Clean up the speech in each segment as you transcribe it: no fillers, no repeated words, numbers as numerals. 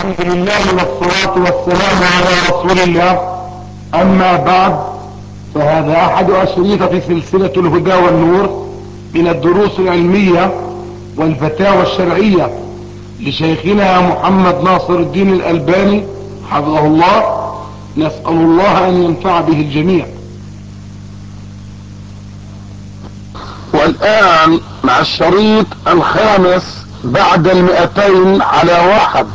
الحمد لله والصلاة والسلام على رسول الله. اما بعد، فهذا احد اشرطة سلسلة الهدى والنور من الدروس العلمية والفتاوى الشرعية لشيخنا محمد ناصر الدين الألباني حفظه الله. نسأل الله ان ينفع به الجميع. والان مع الشريط الخامس بعد 200 على 1.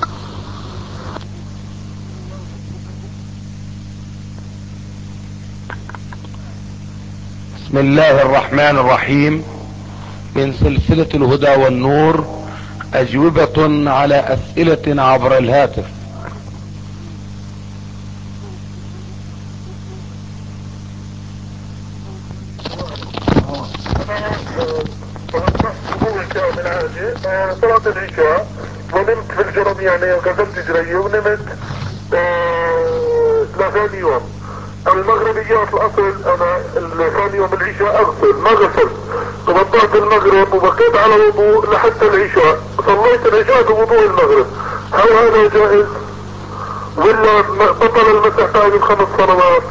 بسم الله الرحمن الرحيم. من سلسلة الهدى والنور، أجوبة على أسئلة عبر الهاتف. صلاة العشاء ونمت في الجرم، يعني غسلت جري ونمت لثاني يوم. المغربيات الاصل انا ثاني يوم العشاء اغسل، ما غسلت، توضأت المغرب وبقيت على وضوء لحتى العشاء، صليت العشاء بوضوء المغرب. هل هذا جائز ولا بطل المسح بعد ال5 صلوات؟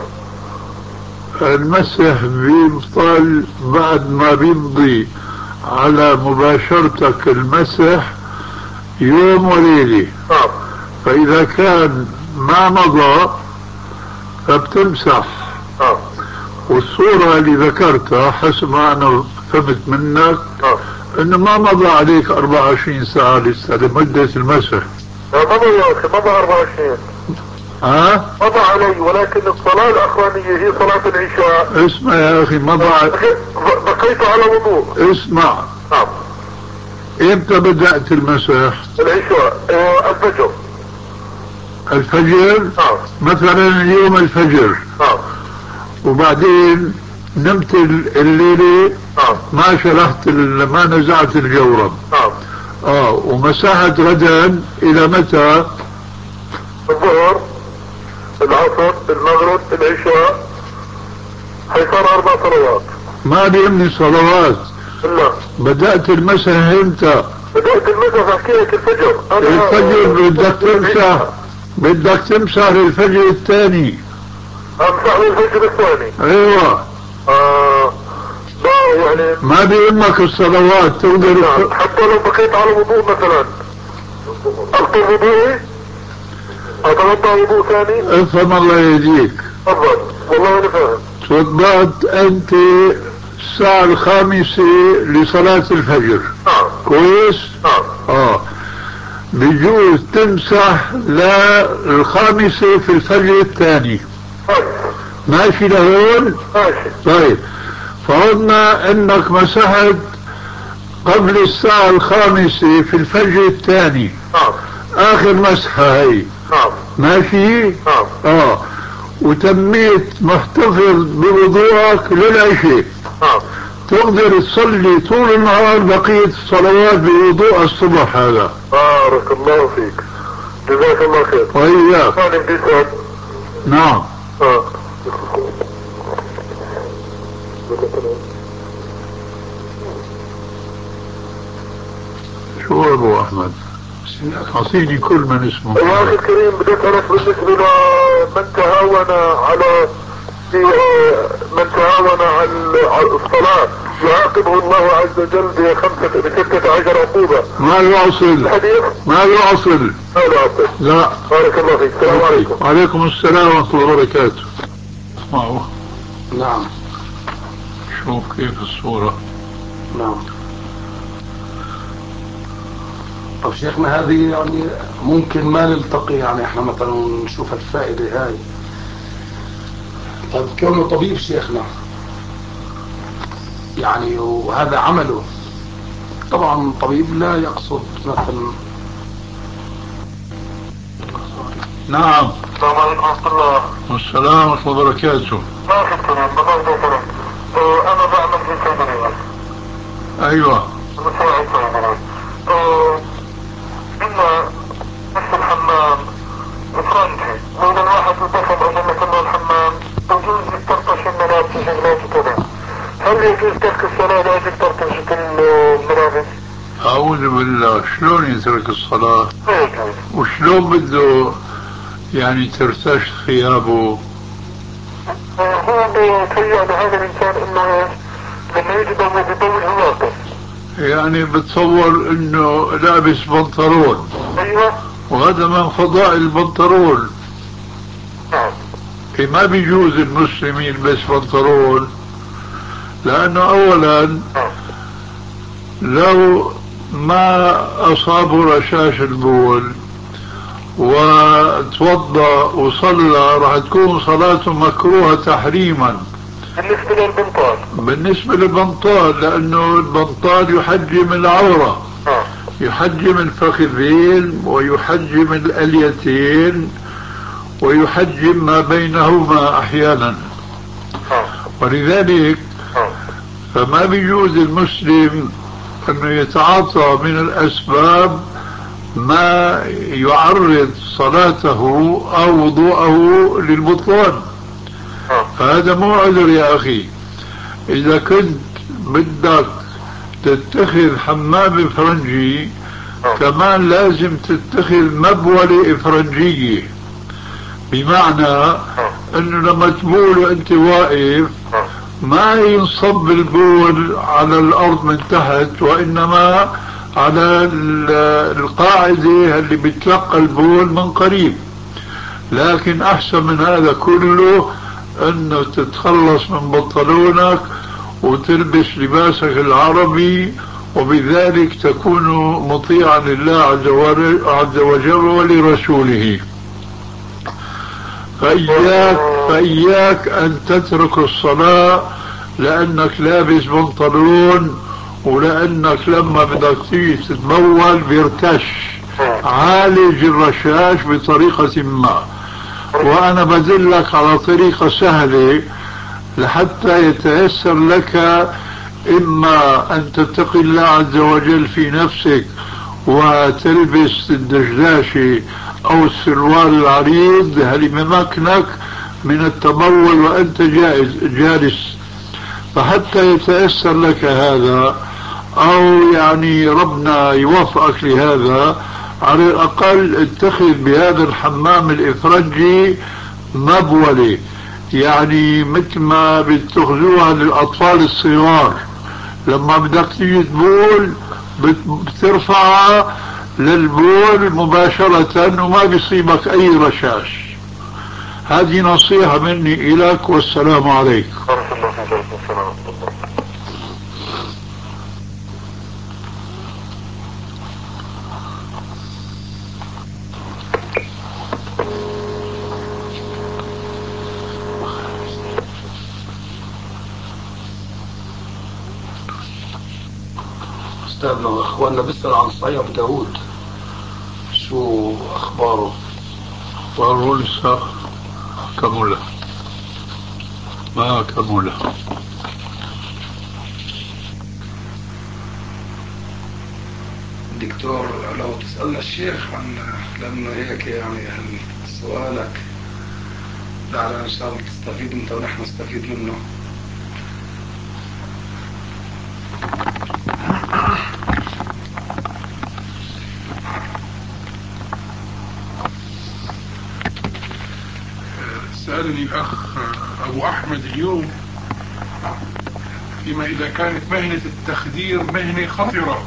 المسح بيبطل بعد ما بيمضي على مباشرتك المسح يوم وليلة. فإذا كان ما مضى فبتمسح. والصورة اللي ذكرتها حسب ما أنا فهمت منك إنه ما مضى عليك 24 ساعة لسه لمدة المسح. مضى يا أخي، مضى 24. مضى علي، ولكن الصلاة الأخرانية هي صلاة العشاء. اسمع يا أخي، مضى بقيت على وضوء. اسمع. امتى بدأت المسح؟ العشاء الفجر. الفجر؟ مثلا اليوم الفجر. وبعدين نمت الليلة، ما شلحت ما نزعت الجورب. ومسحت غدا إلى متى؟ الظهر، العصر، المغرب، العشاء، حيصير 4 صلوات. ما بيهمني صلوات. لا. بدأت المسح امتى؟ بدأت المسح بحكي لك الفجر. الفجر بدك تمسح للفجر الثاني. امسح للفجر الثاني. ايوه. لا يعني ما بيهمك الصلوات تقدر. حتى لو بقيت على وضوء مثلا اقطع وضوئي، اتوضا وضوء ثاني. افهم الله يهديك. تفضل، والله انا فاهم. توضأت انت الساعة 5 لصلاة الفجر. كويس. بجوز تمسح لل5 في الفجر الثاني. ماشي لهون؟ ماشي. طيب، فرضنا انك مسحت قبل الساعة 5 في الفجر الثاني. اخر مسحة هي. ماشي. وتميت محتفظ بوضوءك للعشاء. تقدر تصلي طول النهار بقية الصلوات بوضوء الصبح هذا. بارك الله فيك، جزاك الله خير. وإياك. أنا بيسأل. نعم. شو أبو أحمد؟ أعطيني كل من اسمه. يا أخي الكريم، بدي أسألك بالنسبة لمن تهاون على من تهاون على الصلاة يعاقبه الله عز وجل ب16 عقوبة. ما يعصل. الحديث ما يعصل. ما يعصل. لا. بارك الله فيك. السلام عليكم. وعليكم السلام ورحمة الله وبركاته. اسمعوا. نعم. شوف كيف الصورة. نعم. طب شيخنا، هذه يعني ممكن ما نلتقي، يعني احنا مثلا نشوف الفائدة هاي. طب كونه طبيب شيخنا يعني، وهذا عمله، طبعا طبيب لا يقصد مثلا. نعم. السلام عليكم ورحمة الله. والسلام ورحمة الله وبركاته. ما في الكريم، أنا بعمل في صيدلية. أيوة. مساعد صيدلي. إلا نفس الحمام فرنسي، لو الواحد يتصل أجلة الله الحمام يجوز يسترطش الملابس وشغلات وكذا. هل يجوز ترك الصلاة لأجل ترطش الملابس؟ أعوذ بالله، شلون يترك الصلاة؟ وشلون بده يعني ترتاش ثيابه؟ هو بيتهيأ لهذا الإنسان إنه لما يجي بيطول هواته. يعني بتصور إنه لابس بنطلون. أيوه. وهذا من فضائل البنطلون. ما بيجوز المسلم يلبس بنطلون، لأنه أولا لو ما أصابه رشاش البول وتوضأ وصلى راح تكون صلاته مكروهة تحريما بالنسبة للبنطال. بالنسبة للبنطال، لأنه البنطال يحجم العورة، يحجم الفخذين ويحجم الأليتين ويحجم ما بينهما أحيانا. ولذلك فما بيجوز المسلم أنه يتعاطى من الأسباب ما يعرض صلاته أو وضوءه للبطلان. فهذا مو عذر يا أخي. إذا كنت بدك تتخذ حمام إفرنجي كمان لازم تتخذ مبولة إفرنجية، بمعنى أنه لما تبول وأنت واقف ما ينصب البول على الأرض من تحت، وإنما على القاعدة اللي بتلقى البول من قريب. لكن أحسن من هذا كله أنه تتخلص من بنطلونك وتلبس لباسك العربي، وبذلك تكون مطيعا لله عز وجل ولرسوله. فإياك أن تترك الصلاة لأنك لابس بنطلون، ولأنك لما بدك تيجي تتبول بيرتش. عالج الرشاش بطريقة ما، وأنا بدلك على طريقة سهلة لحتى يتيسر لك، إما أن تتقي الله عز وجل في نفسك وتلبس الدشداشي أو السروال العريض اللي بمكنك من التبول وأنت جالس، فحتى يتيسر لك هذا، أو يعني ربنا يوفقك لهذا، على الأقل اتخذ بهذا الحمام الإفرنجي مبولة، يعني مثل ما بتاخذوها للأطفال الصغار لما بدك تيجي تبول بترفعها للبول مباشرة وما بيصيبك أي رشاش. هذه نصيحة مني إليك، والسلام عليكم. أستاذنا أخواننا بيسأل عن صحيح أبو داود، شو أخباره؟ وأقول لسه كملة ما كملة. دكتور لو تسألنا الشيخ عن، لأنه هيك يعني سؤالك لعل إن شاء الله تستفيد أنت ونحن نستفيد منه. سألني الأخ أبو أحمد اليوم فيما إذا كانت مهنة التخدير مهنة خطرة،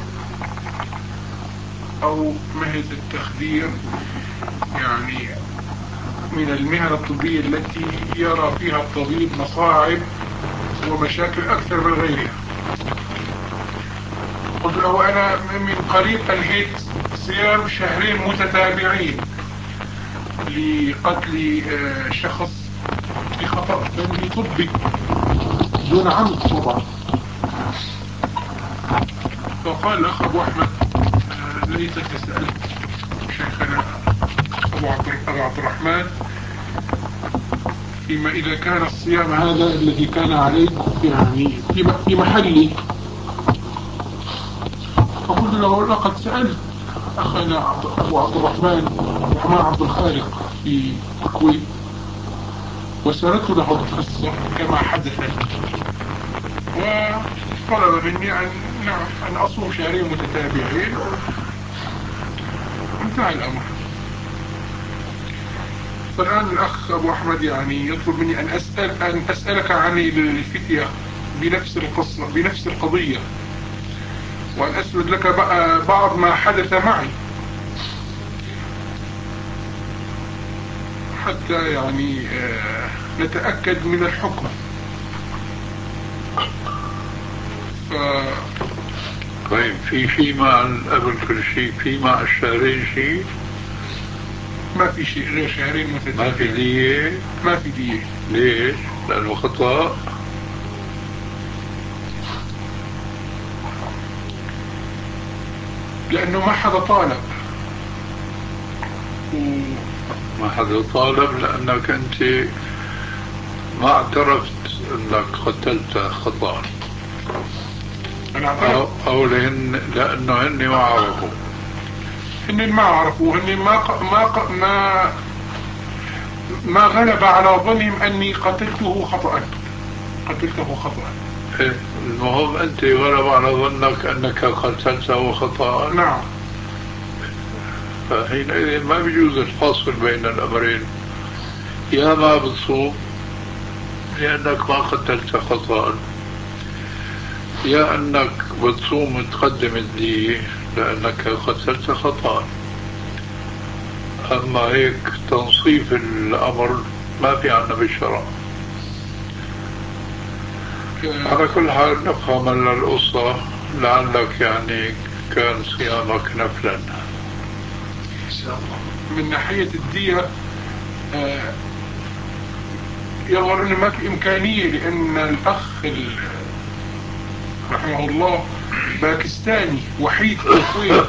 أو مهنة التخدير يعني من المهن الطبية التي يرى فيها الطبيب مصاعب ومشاكل أكثر من غيرها. قلت له أنا من قريب أنهيت صيام شهرين متتابعين لقتل شخص بخطأ فني طبي دون عمد طبعا. فقال الأخ أبو أحمد ليتك سألت شيخنا أبو عبد الرحمن فيما إذا كان الصيام هذا الذي كان عليك يعني في محلي. فقلت له لقد سألت أخنا أبو عبد الرحمن عبد الخالق في الكويت وسردت له القصة كما حدث لي، وطلب مني أن نعم، أنا أصوم شهرين متتابعين، انتهى الأمر. فالآن الأخ أبو أحمد يعني يطلب مني أن أسألك عن الفتية بنفس القصة بنفس القضية، وأن أسرد لك بعض ما حدث معي حتى يعني نتأكد من الحكم. طيب، في شيء مع قبل كل شيء، في مع الشهرين شيء؟ ما في شيء غير شهرين متتابعين. ما في دية؟ ما في دية. ليش؟ لأنه خطأ. لأنه ما حدا طالب. ما حدا طالب لأنك أنت ما اعترفت أنك قتلت خطأ، أو لأنه هن ما عرفوا. هن ما عرفوا، هن ما غلب على ظنهم أني قتلته خطأ. المهم أنت غلب على ظنك أنك قتلته خطأ. نعم. فحينئذ ما بيجوز الفصل بين الأمرين، يا ما بتصوم لأنك ما قتلت خطأ، يا أنك بتصوم وتقدم الدية لأنك قتلت خطأ. أما هيك تنصيف الأمر ما في عنا بالشرع. على كل حال نفهم القصة، لعلك يعني كان صيامك نفلا إن شاء الله. من ناحية الدية يظهر أنه ما في إمكانية، لأن الأخ رحمه الله باكستاني وحيد في الكويت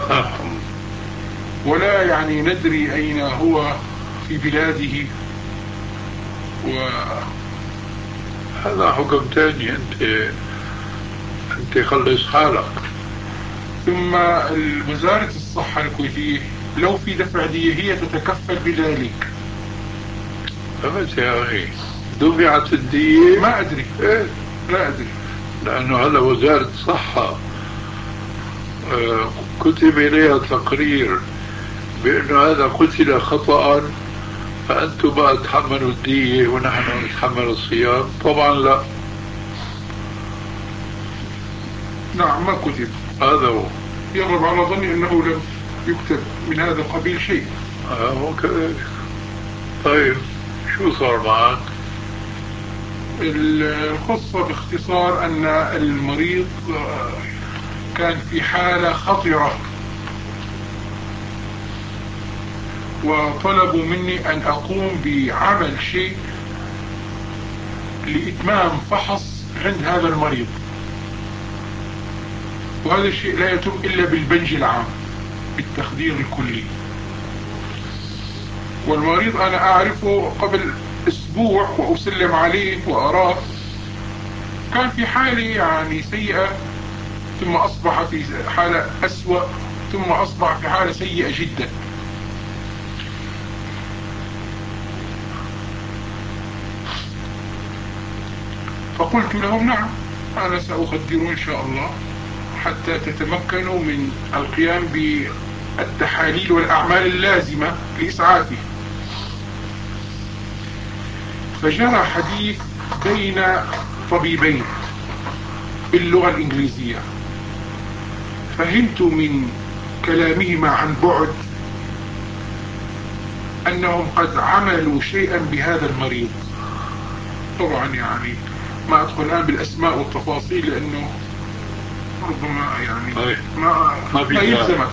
ولا يعني ندري أين هو في بلاده، هذا حكم تاني. أنت خلص حالك. ثم وزارة الصحة الكويتية لو في دفع دية هي تتكفل بذلك. فهمت يا أخي؟ دفعت الدية؟ ما أدري. إيه؟ لا أدري، لأنه هلا وزارة الصحة كتب إليها تقرير بأنه هذا قتل خطأ، فأنتم بقى تحملوا الدية ونحن نتحمل الصيام. طبعا لا. نعم ما كتب. هذا هو. يغلب على ظني أنه لم يكتب من هذا القبيل شيء. هو كذلك. طيب شو صار معك؟ القصة باختصار أن المريض كان في حالة خطرة، وطلبوا مني أن أقوم بعمل شيء لإتمام فحص عند هذا المريض، وهذا الشيء لا يتم إلا بالبنج العام بالتخدير الكلي. والمريض أنا أعرفه قبل أسبوع وأسلم عليه وأراه، كان في حالة يعني سيئة، ثم أصبح في حالة أسوأ، ثم أصبح في حالة سيئة جدا. فقلت لهم نعم أنا سأخدر إن شاء الله حتى تتمكنوا من القيام بالتحاليل والأعمال اللازمة لإسعافه. فجرى حديث بين طبيبين باللغة الإنجليزية، فهمت من كلامهما عن بعد أنهم قد عملوا شيئا بهذا المريض. طبعا يعني ما أدخل الآن بالأسماء والتفاصيل لأنه ربما يعني ما يلزمك.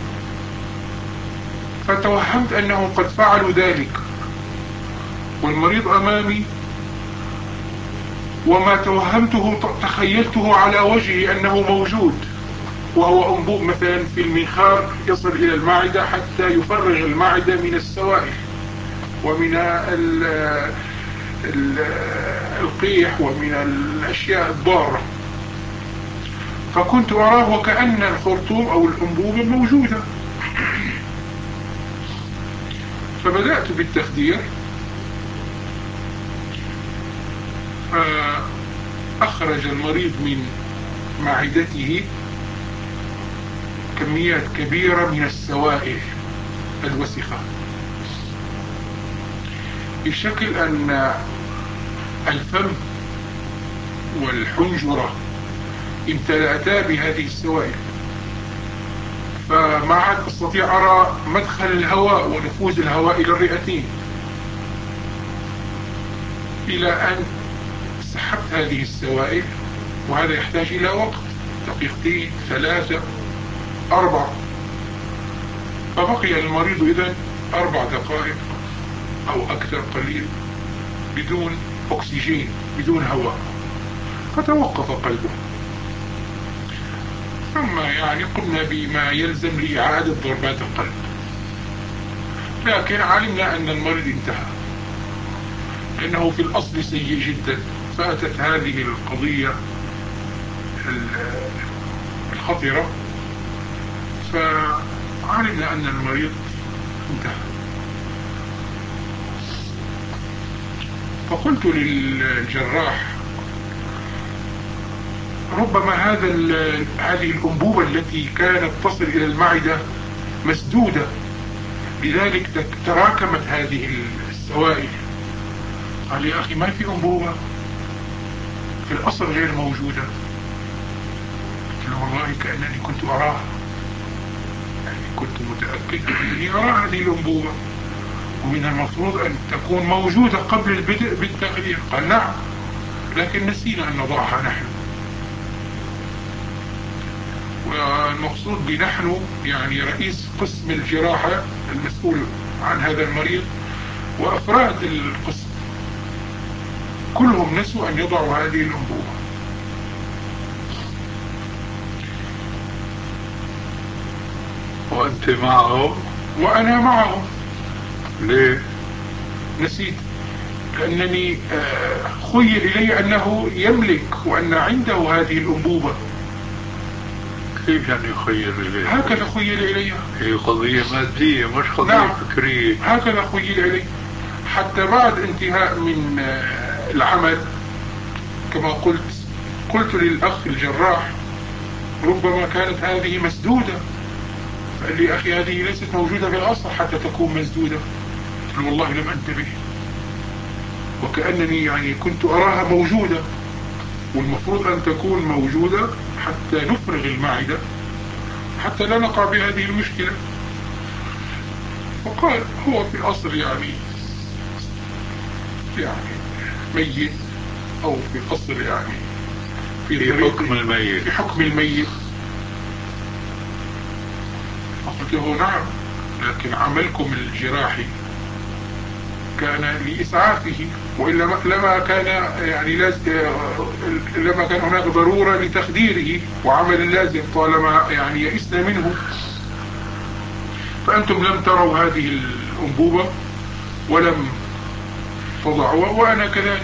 فتوهمت أنهم قد فعلوا ذلك والمريض أمامي، وما توهمته تخيلته على وجهه أنه موجود، وهو أنبوب مثلا في المنخار يصل إلى المعدة حتى يفرغ المعدة من السوائل ومن القيح ومن الأشياء الضارة. فكنت أراه وكأن الخرطوم أو الأنبوبة موجودة. فبدأت بالتخدير، فأخرج المريض من معدته كميات كبيرة من السوائل الوسخة، بشكل أن الفم والحنجرة امتلأتا بهذه السوائل، فما عاد أستطيع أرى مدخل الهواء ونفوذ الهواء إلى الرئتين، إلى أن سحبت هذه السوائل، وهذا يحتاج إلى وقت، دقيقتين 3 4، فبقي المريض إذن 4 دقائق أو أكثر قليل بدون أكسجين، بدون هواء، فتوقف قلبه. ثم يعني قمنا بما يلزم لإعادة ضربات القلب، لكن علمنا أن المريض انتهى، لأنه في الأصل سيء جدا. فأتت هذه القضية الخطرة، فعلمنا أن المريض انتهى. فقلت للجراح ربما هذه الأنبوبة التي كانت تصل إلى المعدة مسدودة، لذلك تراكمت هذه السوائل. قال يا أخي ما في أنبوبة، في الأصل غير موجودة. قلت له والله كأنني كنت أراها، يعني كنت متأكد أنني أرى هذه الأنبوبة، ومن المفروض أن تكون موجودة قبل البدء بالتخدير. قال نعم، لكن نسينا أن نضعها نحن. والمقصود بنحن يعني رئيس قسم الجراحة المسؤول عن هذا المريض وأفراد القسم كلهم نسوا أن يضعوا هذه الأنبوبة. وأنت معهم؟ وأنا معهم. ليه؟ نسيت، لأنني خيل إلي أنه يملك وأن عنده هذه الأنبوبة. كيف يعني يخيل إليه؟ هكذا خيل إلي. هي قضية مادية مش قضية نعم. فكرية. هكذا خيل إلي، حتى بعد انتهاء من العمل كما قلت للأخ الجراح ربما كانت هذه مسدودة. فقال لي أخي هذه ليست موجودة بالأصل حتى تكون مسدودة. قلت له والله لم أنتبه، وكأنني يعني كنت أراها موجودة، والمفروض أن تكون موجودة حتى نفرغ المعدة حتى لا نقع بهذه المشكلة. وقال هو في الأصل يعني ميت، أو في الأصل يعني في حكم الميت. في حكم الميت. فقلت له نعم، لكن عملكم الجراحي كان لإسعافه، وإلا لما كان يعني لما كان هناك ضرورة لتخديره وعمل لازم طالما يعني يئسنا منه. فأنتم لم تروا هذه الأنبوبة ولم تضعوها، وأنا كذلك.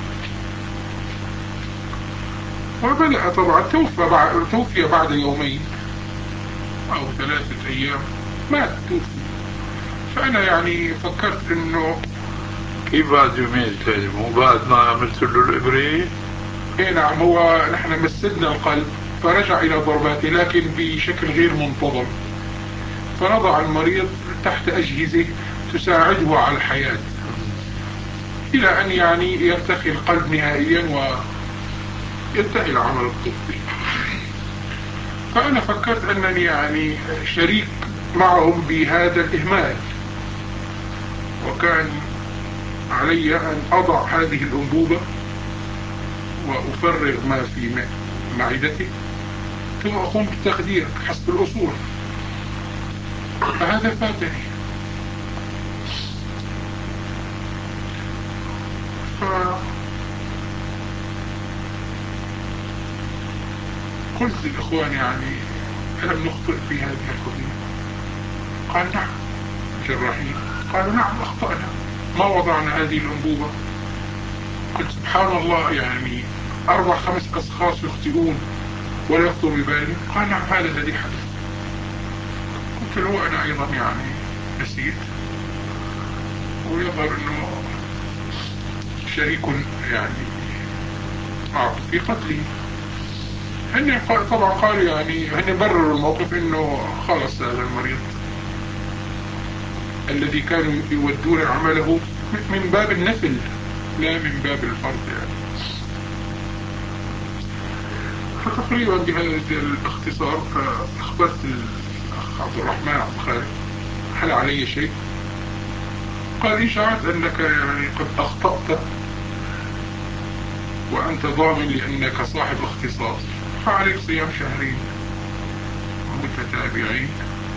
وبدأ طبعا توفي بعد يومين أو 3 أيام، مات توفي. فأنا يعني فكرت إنه كيف بعد يومين تاني؟ مو بعد ما عملت له الإبرة؟ إيه نعم، هو نحن مسدنا القلب فرجع إلى ضرباته لكن بشكل غير منتظم، فنضع المريض تحت أجهزة تساعده على الحياة إلى أن يعني يرتخي القلب نهائيا وينتهي العمل الطبي. فأنا فكرت أنني يعني شريك معهم بهذا الإهمال، وكان علي أن أضع هذه الأنبوبة وأفرغ ما في معدتي ثم أقوم بالتخدير حسب الأصول. فهذا فاتني. قلت للإخوان يعني ألم نخطئ في هذه القضية؟ قال نعم. جراحين قالوا نعم أخطأنا، ما وضعنا هذه الأنبوبة. قلت سبحان الله، يعني 4-5 أشخاص يخطئون ولا يخطر ببالي. قال نعم هذا الذي حدث. قلت له أنا أيضا يعني نسيت، ويظهر أنه شريك يعني في قتله. هن طبعا قالوا يعني هن برروا الموقف انه خلص هذا المريض الذي كانوا يودون عمله من باب النفل لا من باب الفرض يعني. فتقريبا بهذا الاختصار أخبرت الأخ عبد الرحمن عبد الخالق هل علي شيء؟ قال إن شعرت أنك يعني قد أخطأت وأنت ضامن لأنك صاحب اختصاص فعليك صيام شهرين متتابعين.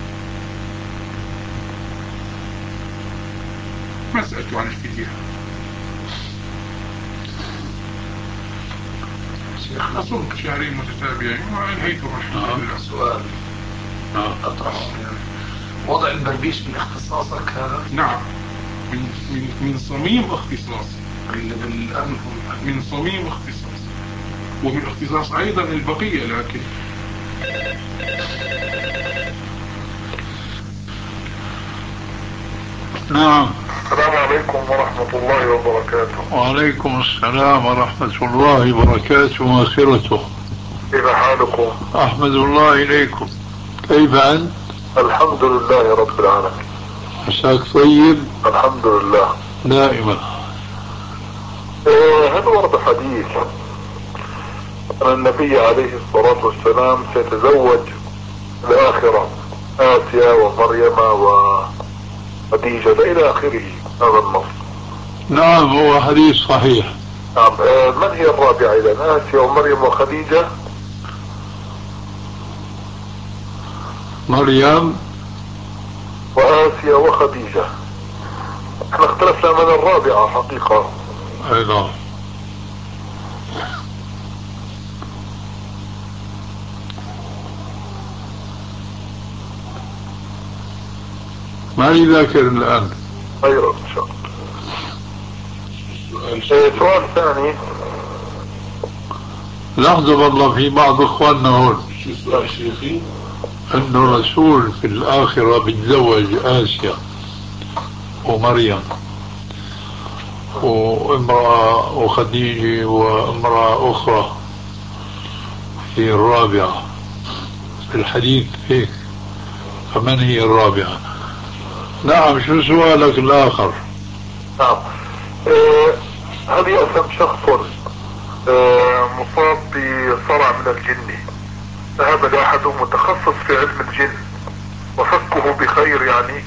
ما سألت عن الفدية. شيخنا صمت شهرين متتابعين وأنهيتهم الحمد لله. سؤال أطرحه يعني وضع البربيش من اختصاصك هذا؟ نعم من صميم اختصاصي من صميم اختصاص ومن اختصاص أيضا البقية. لكن نعم. السلام عليكم ورحمة الله وبركاته. وعليكم السلام ورحمة الله وبركاته ومغفرته. كيف حالكم؟ أحمد الله إليكم. كيف أنت؟ الحمد لله رب العالمين. عساك طيب؟ الحمد لله دائما. هل ورد حديث أن النبي عليه الصلاة والسلام سيتزوج الآخرة آسيا ومريم وخديجة إلى آخره هذا النص؟ نعم هو حديث صحيح. نعم. من هي الرابعة إذن؟ آسيا ومريم وخديجة؟ مريم وآسيا وخديجة. احنا اختلفنا من الرابعة حقيقة. أي نعم. ماني ذاكر الآن. خير إن شاء الله. سؤال ثاني. لحظة والله في بعض إخواننا هون. شو السؤال شيخي؟ أن الرسول في الآخرة بيتزوج آسيا ومريم وامرأة وخديجة وامرأة أخرى في الرابعة في الحديث هيك. فمن هي الرابعة؟ نعم. شو سؤالك الآخر؟ نعم. هل يأثم شخص مصاب بصرع من الجن ذهب لأحد متخصص في علم الجن وفكه بخير يعني؟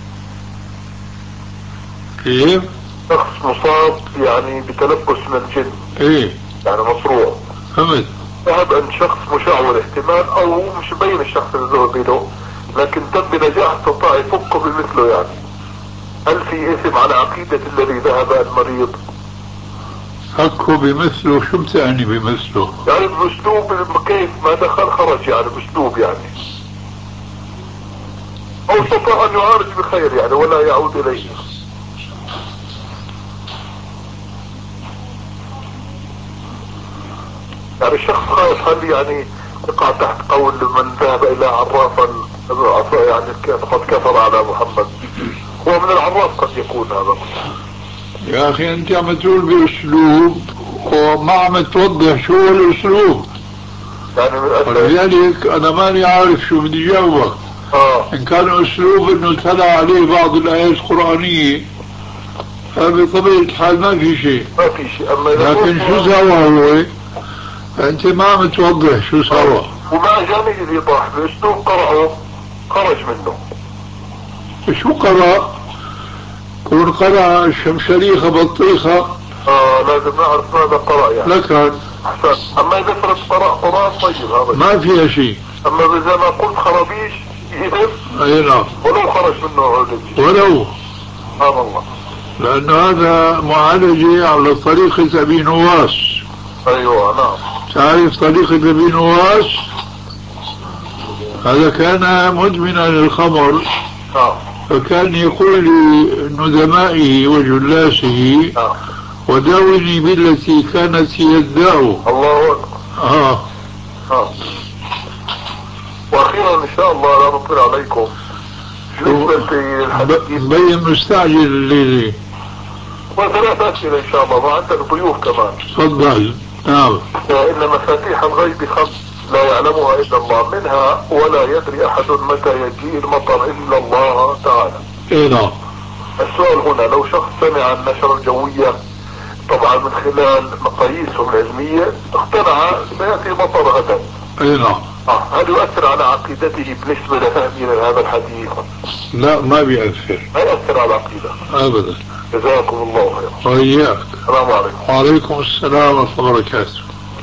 كيف؟ شخص مصاب يعني بتلبس من الجن. ايه يعني مصروع. فهمت. ذهب عند شخص مشعوذ احتمال او مش مبين الشخص اللي ذهب له لكن تم بنجاح استطاع يفكه بمثله يعني. هل في اثم على عقيدة الذي ذهب المريض؟ فكه بمثله. شو بتعني بمثله؟ يعني باسلوب كيف ما دخل خرج يعني باسلوب يعني او استطاع ان يعالج بخير يعني ولا يعود اليه. يعني الشخص خايف هل يعني يقع تحت قول من ذهب الى عرافا يعني قد كفر على محمد. هو من العراف قد يكون هذا. يا أخي أنت عم تقول بأسلوب وما عم توضح شو هو الأسلوب. يعني ولذلك أنا ماني عارف شو بدي جاوبك. إن كان أسلوب إنه تلا عليه بعض الآيات القرآنية فبطبيعة الحال ما في شيء. ما في شيء. أما لكن شو سوى هو؟ أنت ما عم توضح شو سوى. وما جاني الإيضاح بأسلوب قرأه خرج منه. شو قرأ؟ كون قرأ الشمشريخة بطيخة لازم نعرف ماذا قرأ يعني. لكن أما إذا فرد قرأ قرآن طيب هذا ما فيها شيء. أما إذا ما قلت خرابيش يهدف. أي نعم. ولو خرج منه عودج ولو. سبحان الله. لأن هذا معالجة على طريقة أبي نواس. أيوة نعم. تعرف طريقة أبي نواس؟ هذا كان مدمنا للخمر. نعم. فكان يقول لندمائه وجلاسه نعم. وداوني بالتي كانت هي الداء. الله أكبر. وأخيرا إن شاء الله لا نطير عليكم. مبين مستعجل الليلة. وثلاث أسئلة إن شاء الله وعندك ضيوف كمان. تفضل. نعم. إن مفاتيح الغيب 5 لا يعلمها الا الله، منها ولا يدري احد متى يجيء المطر الا الله تعالى. اي نعم. السؤال هنا، لو شخص سمع النشرة الجوية طبعا من خلال مقاييسهم العلمية اقتنع سيأتي مطر غدا. اي نعم. هل يؤثر على عقيدته بالنسبة لفهمنا هذا الحديث؟ لا ما بيأثر. ما يؤثر على العقيدة ابدا. جزاكم الله خيرا. وإياك. السلام عليكم. وعليكم السلام ورحمة الله وبركاته.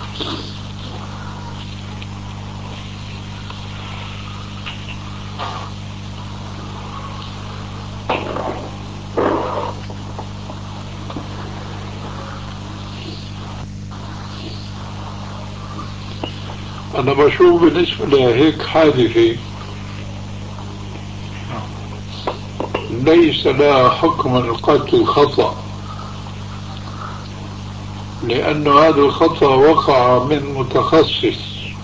أنا بشوف بالنسبة لهيك حادثة ليس لها حكم القتل خطأ، لأن هذا الخطأ وقع من متخصص،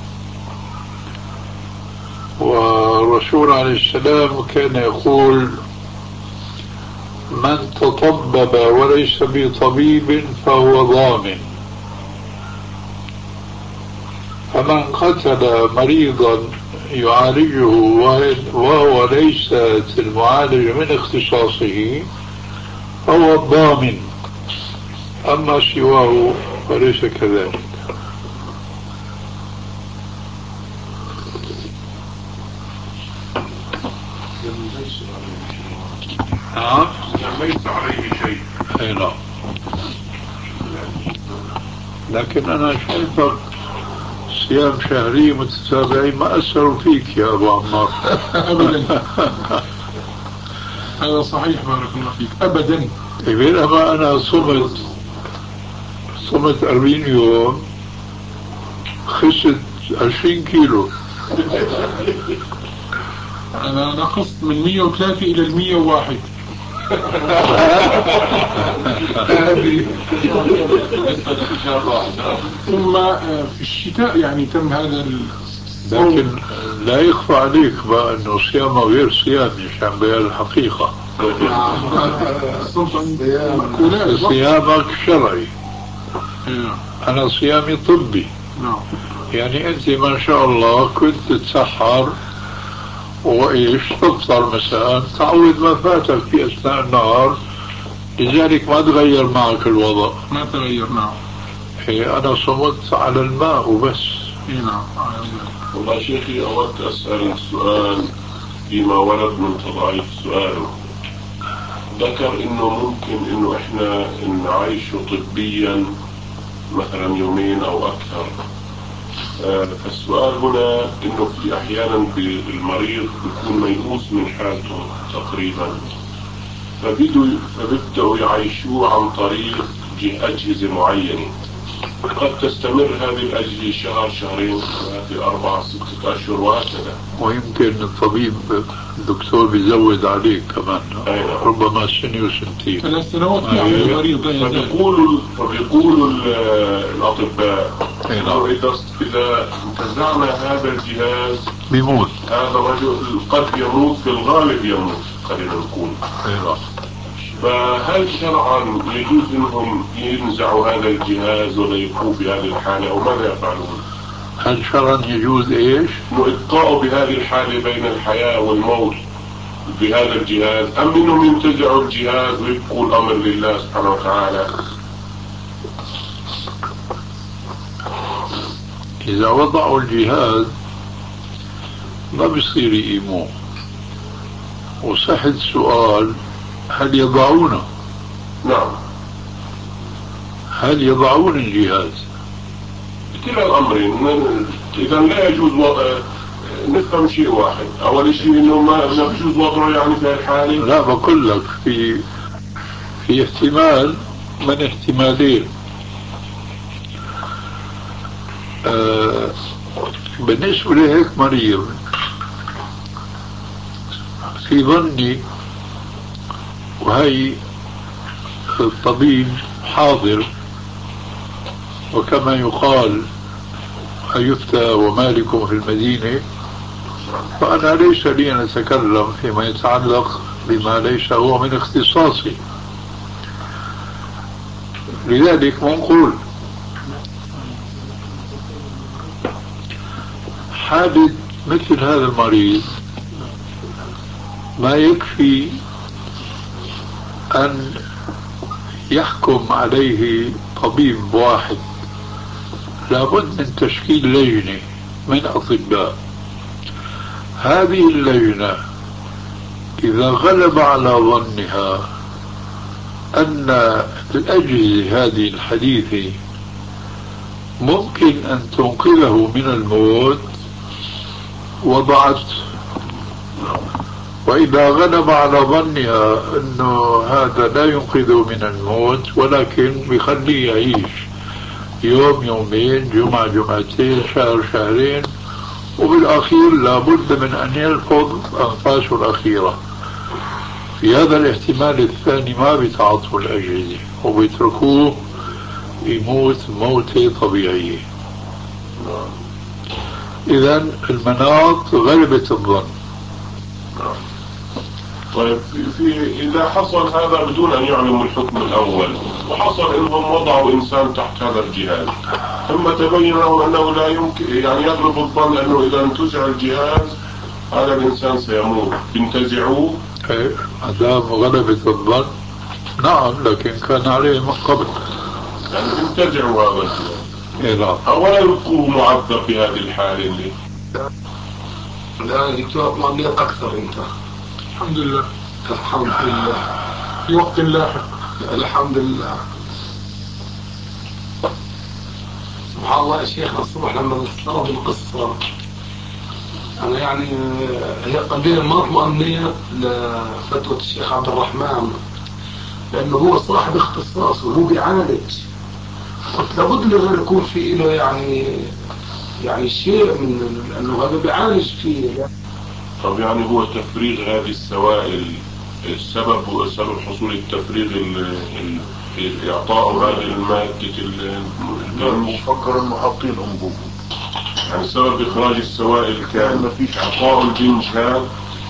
والرسول عليه السلام كان يقول: من تطبب وليس بطبيب فهو ضامن. فمن قتل مريضا يعالجه وهو ليس المعالج من اختصاصه فهو الضامن، أما سواه فليس كذلك. ليس عليه شيء. اي نعم. لكن أنا شايفك صيام شهرين متتابعين ما أثروا فيك يا أبو عمار. أبدا. هذا صحيح بارك الله فيك. أبدا. بينما أنا صمت 40 يوم خست 20 كيلو. أنا نقصت من 103 إلى 101. ثم في الشتاء يعني تم هذا لكن لا يخفى عليك بقى أنه صيامه غير صيامي، عشان بيان الحقيقة. صيامك شرعي، أنا صيامي طبي. يعني أنت ما شاء الله كنت تتسحر وإيش تفطر مساء تعوض ما فاتك في أثناء النهار، لذلك ما تغير معك الوضع. ما تغير. نعم. أنا صمت على الماء وبس. نعم. والله شيخي أردت أسأل سؤال فيما ورد من تضعيف سؤاله. ذكر إنه ممكن إنه إحنا نعيشه طبيا مثلا يومين أو أكثر. السؤال هنا إنه في أحيانا المريض بيكون ميؤوس من حالته تقريبا، فبدأوا يعيشوه عن طريق أجهزة معينة. قد تستمر هذه الأجهزة شهر، شهرين، 3، 4، 6 أشهر وهكذا. ويمكن الطبيب الدكتور بيزود عليك كمان. ربما سنة وسنتين 3 سنوات في عمل المريض. فبيقولوا الأطباء إذا انتزعنا هذا الجهاز بيموت هذا الرجل، قد يموت، في الغالب يموت خلينا نقول. فهل شرعا يجوز انهم ينزعوا هذا الجهاز ولا يبقوا بهذه الحالة، او ماذا يفعلون؟ هل شرعا يجوز ايش؟ انه ابقاء بهذه الحالة بين الحياة والموت بهذا الجهاز، ام انهم ينتزعوا الجهاز ويبقوا الامر لله سبحانه وتعالى؟ اذا وضعوا الجهاز ما بيصير يقيموه. وصح السؤال: هل يضعونه؟ نعم. هل يضعون الجهاز؟ كلا الأمرين. إذا لا يجوز نفهم شيء واحد. أول شيء إنه ما يجوز وضعه يعني في الحالة. لا بقول لك في احتمال من احتمالين. بالنسبة لهيك مريض في ظني، وهي الطبيب حاضر، وكما يقال يفتى ومالك في المدينة، فأنا ليس لي أن أتكلم فيما يتعلق بما ليس هو من اختصاصي. لذلك منقول حالة مثل هذا المريض ما يكفي أن يحكم عليه طبيب واحد، لابد من تشكيل لجنة من أطباء. هذه اللجنة إذا غلب على ظنها أن الأجهزة هذه الحديثة ممكن أن تنقذه من الموت وضعته، وإذا غلب على ظنها أنه هذا لا ينقذه من الموت ولكن بيخليه يعيش يوم يومين جمعة جمعتين شهر شهرين، وبالأخير لابد من أن يلفظ أنفاسه الأخيرة، في هذا الاحتمال الثاني ما بيتعاطوا الأجهزة وبيتركوه يموت موتة طبيعية. إذا المناط غلبت الظن. طيب إذا حصل هذا بدون أن يعلموا الحكم الأول، وحصل إنهم وضعوا إنسان تحت هذا الجهاز، ثم تبين لهم أنه لا يمكن، يعني يغلب الظن أنه إذا انتزع الجهاز هذا الإنسان سيموت، بينتزعوه؟ إيه، ما دام غلبت الظن نعم، لكن كان عليه من قبل. يعني بينتزعوا هذا الجهاز. إيه لا. أولا يبقوه معذب في هذه الحالة اللي لا دكتور معاملات أكثر أنت. الحمد لله. الحمد لله. في وقت لاحق. الحمد لله. سبحان الله يا شيخ، الصبح لما استغرب القصة أنا يعني هي قليلا ما اطمئنيت لفتوى الشيخ عبد الرحمن، لأنه هو صاحب اختصاص وهو بيعالج. قلت لابد له يكون في له يعني شيء من أنه هذا بيعالج فيه. طب يعني هو تفريغ هذه السوائل السبب سبب حصول التفريغ إعطاء هذه المادة مفكر انه حاطين انبوب، يعني سبب إخراج السوائل كان ما فيش إعطاء البنج هذا.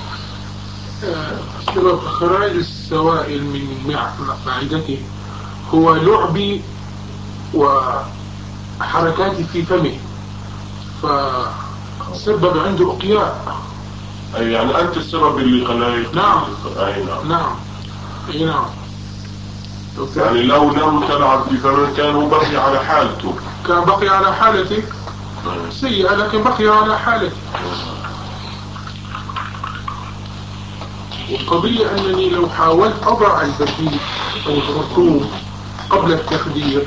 سبب إخراج السوائل من معدته هو لعبي وحركاتي في فمه، فسبب عنده إقياء. أي يعني أنت السبب اللي خلاه. نعم. أي نعم. نعم. أي نعم. يعني لو لم تلعب في فمه كان بقي على حالته. كان بقي على حالته سيئة، لكن بقي على حالته. والقضية أنني لو حاولت أضع البديل أو الرسوم قبل التخدير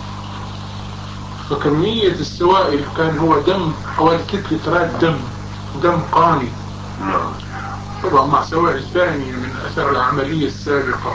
فكمية السوائل كان هو دم حوالي 6 لترات دم قاني. طبعا مع سوائل ثانية من أثر العملية السابقة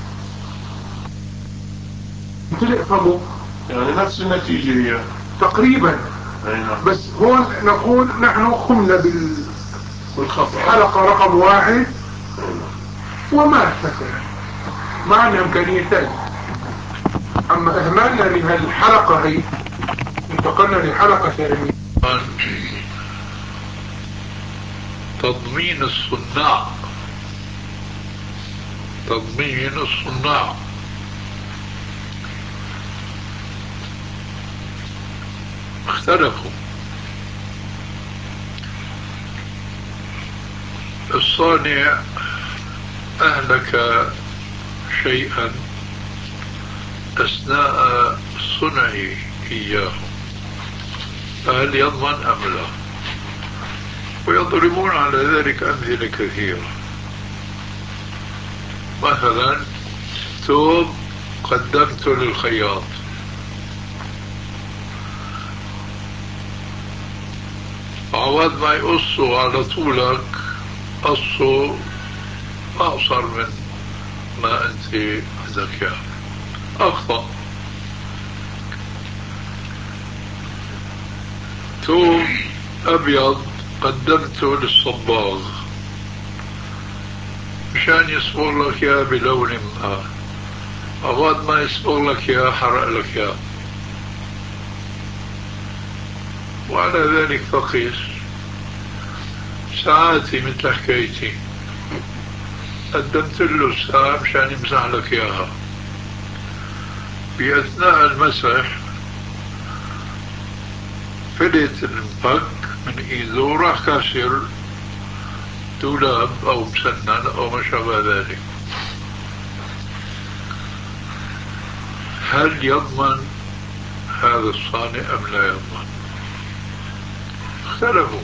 امتلئ فمه، يعني نفس النتيجة هي تقريبا. بس هون نقول نحن قمنا بالحلقة رقم 1 ومات مثلا، ما عندنا إمكانية ثانية. أما إهمالنا لهالحلقة هي انتقلنا لحلقة ثانية. تضمين الصناع، تضمين الصناع. اختلفوا. الصانع أهلك شيئا أثناء صنعه إياه، فهل يضمن أم لا؟ ويضربون على ذلك أمثلة كثيرة. مثلا ثوب قدمته للخياط، عوض ما يقصوا على طولك قصوا أقصر من ما أنت بدك إياه، أخطأ. ثوب أبيض قدمته للصباغ مشان يصبغ لك إياه بلون ما، أغاد ما يصبغ لك إياه حرق لك إياه. وعلى ذلك فقيس. ساعاتي مثل حكايتي قدمت له ساعة مشان يمسح لك إياها، بأثناء المسح فلت المفك من إيده راح كسر دولاب أو مسنن أو ما شابه ذلك، هل يضمن هذا الصانع أم لا يضمن؟ اختلفوا.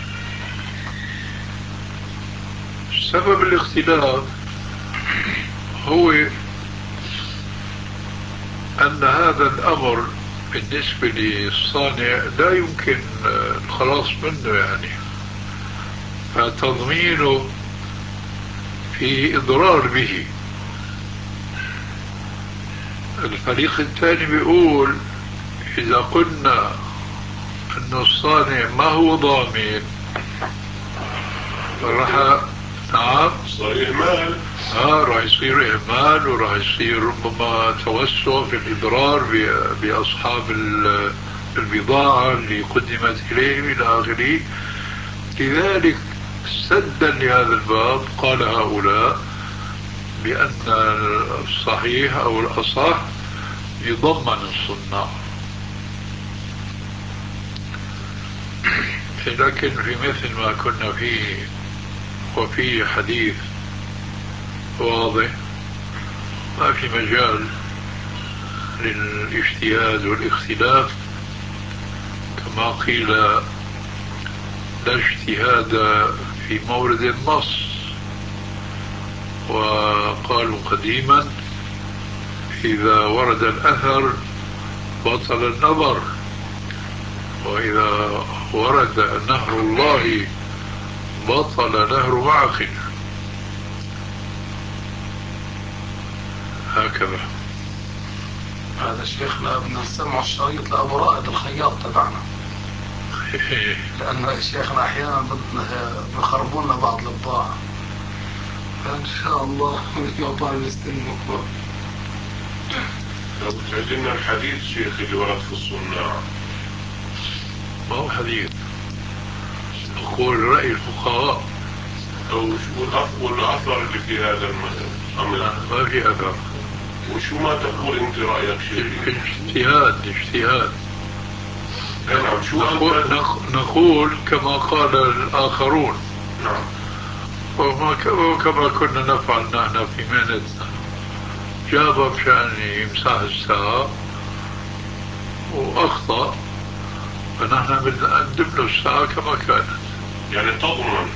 سبب الاختلاف هو أن هذا الأمر بالنسبة للصانع لا يمكن الخلاص منه، يعني فتضمينه في إضرار به. الفريق الثاني بيقول إذا قلنا أن الصانع ما هو ضامن راح نعم صحيح إهمال، راح يصير إهمال، وراح يصير ربما توسع في الإضرار بأصحاب البضاعة اللي قدمت إليهم إلى آخره. لذلك سدا لهذا الباب قال هؤلاء بأن الصحيح أو الأصح يضمن الصناع. لكن في مثل ما كنا فيه وفي حديث واضح ما في مجال للاجتهاد والاختلاف، كما قيل لا اجتهاد في مورد النص، وقالوا قديما إذا ورد الأثر بطل النظر، وإذا ورد نهر الله بطل نهر معقل، هكذا. هذا شيخنا بدنا نسمع الشريط لأبو رائد الخياط تبعنا، لأن شيخنا أحيانا بيخربوا لنا بعض البضاعة، فإن شاء الله يعطى نستلمه. لو تعجبنا الحديث شيخ اللي ورد في الصناع. ما هو حديث، نقول رأي الفقهاء أو شو الأثر اللي في هذا الأمر؟ ما في أثر. وشو ما تقول أنت رأيك شيخ؟ اجتهاد. نعم. نقول كما قال الآخرون. نعم. وكما كنا نفعل نحن في مهنتنا، جاب مشان يمسح الساعة وأخطأ، فنحن بنقدم له الساعة كما كانت. يعني تضمن.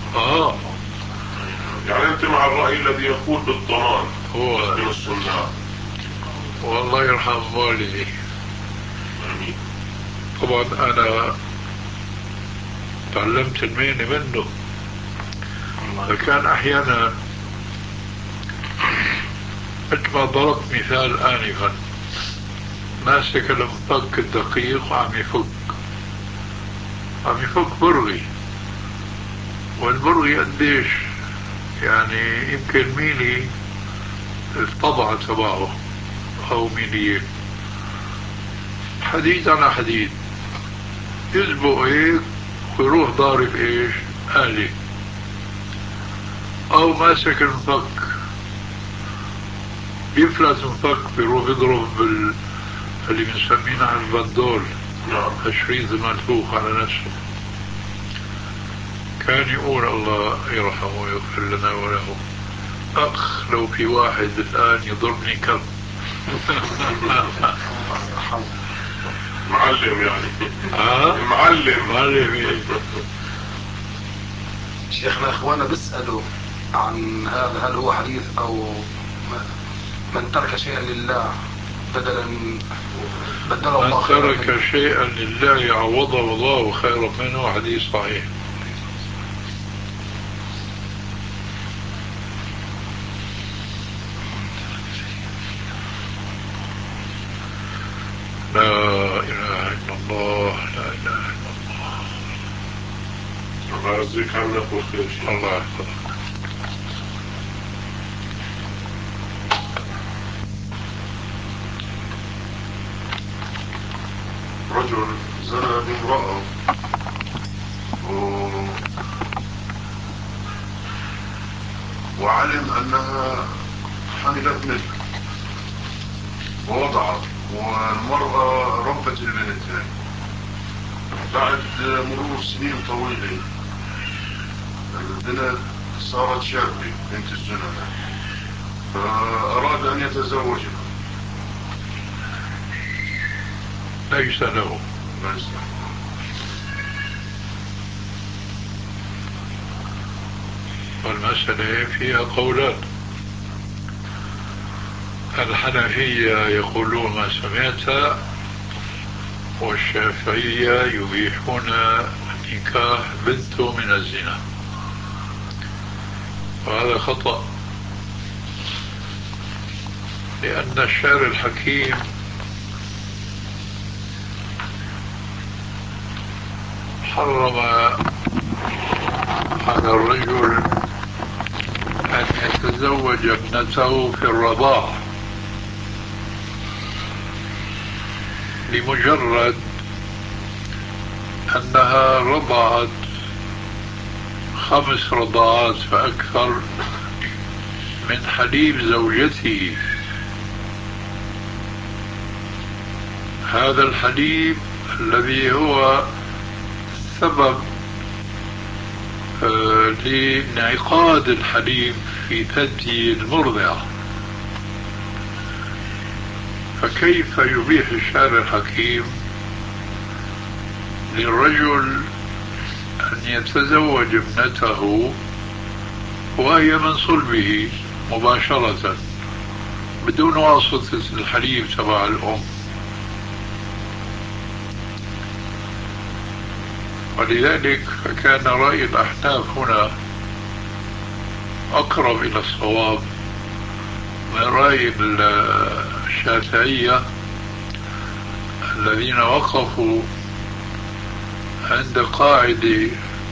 يعني أنت مع الرأي الذي يقول بالضمان هو من الصناع. والله يرحم والدي. آمين. طبعا أنا تعلمت المهنة منه، فكان أحيانا مثل ما ضربت مثال آنفا، ماسك المفك الدقيق وعم يفك برغي، والبرغي قديش يعني يمكن ميلي الطبعة تبعه أو ميليين، حديد على حديد، يزبق هيك ويروح ضارب إيش آلي، أو ماسك المفك يفلت المفك بيروح يضرب اللي بنسمينها البندول، الشريط المنفوخ على نفسه. كان يقول الله يرحمه ويغفر لنا وله، أخ لو في واحد الآن يضربني كم. معلم يعني. معلم إيه. شيخنا اخوانا بيسألوا عن هذا، هل هو حديث او من ترك شيئا لله بدل الله من خيرا ترك منه. شيئا لله يعوضه الله خيرا منه، حديث صحيح. لا إله إلا الله، لا إله إلا الله. الله يرزقك عنك والخير. الله يحفظك. رجل زنى بامرأة وعلم أنها حملت منه ووضعت، والمرأة ربت البنتين، بعد مرور سنين طويلة البنت صارت شابة بنت الزنة، فأراد أن يتزوجها. ليس له. والمسألة فيها قولان. الحنفية يقولون ما سمعت، والشافعية يبيحون نكاح بنته من الزنا، وهذا خطأ، لأن الشعر الحكيم حرم على الرجل أن يتزوج ابنته في الرضاع لمجرد أنها رضعت 5 رضعات فأكثر من حليب زوجته. هذا الحليب الذي هو سبب لانعقاد الحليب في ثدي المرضع، فكيف يبيح الشارع الحكيم للرجل أن يتزوج ابنته وهي من صلبه مباشرة بدون واسطة الحليب تبع الأم؟ ولذلك فكان رأي الأحناف هنا أقرب إلى الصواب من رأي الشافعية الذين وقفوا عند قاعدة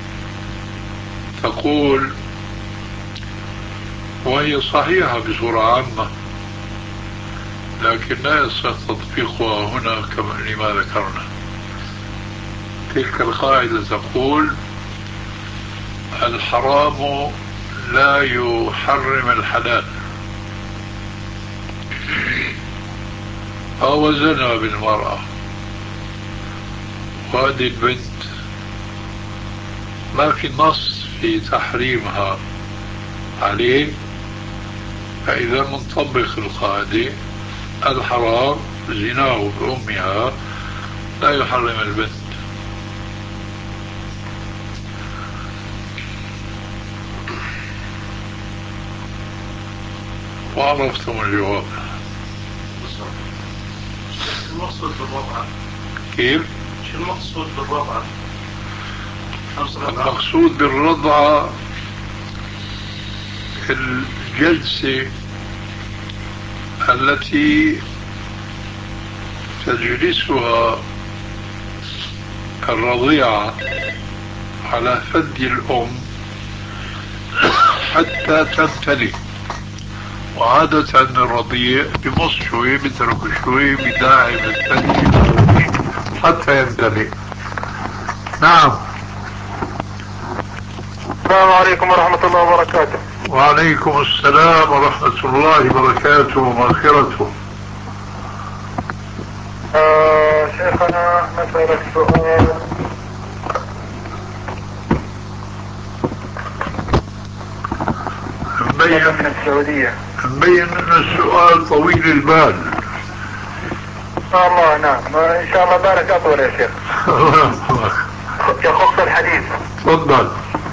تقول، وهي صحيحة بصورة عامة لكن لا يصح تطبيقها هنا لما ذكرنا. تلك القاعدة تقول: الحرام لا يحرم الحلال. فهو زنى بالمرأة، وهذه البنت ما في نص في تحريمها عليه، فإذا منطبق القاعدة الحرام زناه بأمها لا يحرم البنت. وعرفتم الجواب. شو المقصود بالرضعة؟ كيف؟ شو المقصود بالرضعة؟ المقصود بالرضعة الجلسة التي تجلسها الرضيعة على ثدي الأم حتى تمتلئ، وعادة الرضيع بمص شوي بترك شوي بداعم الثدي حتى يمتلئ. نعم. السلام عليكم ورحمة الله وبركاته. وعليكم السلام ورحمة الله وبركاته ومغفرته. شيخنا نسألك سؤال. من السعودية. مبين ان السؤال طويل البال. الله نعم، ان شاء الله بالك اطول يا شيخ. يخص الحديث. تفضل.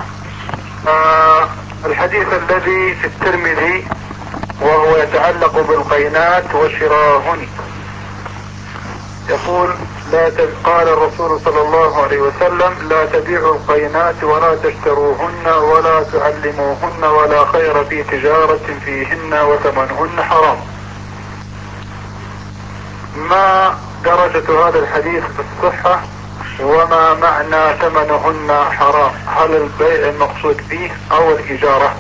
الحديث الذي في الترمذي وهو يتعلق بالقينات وشراهن، يقول قال الرسول صلى الله عليه وسلم: لا تبيعوا القينات ولا تشتروهن ولا تعلموهن ولا خير في تجارة فيهن وثمنهن حرام. ما درجة هذا الحديث في الصحة؟ وما معنى ثمنهن حرام؟ هل البيع المقصود به أو الإجارة؟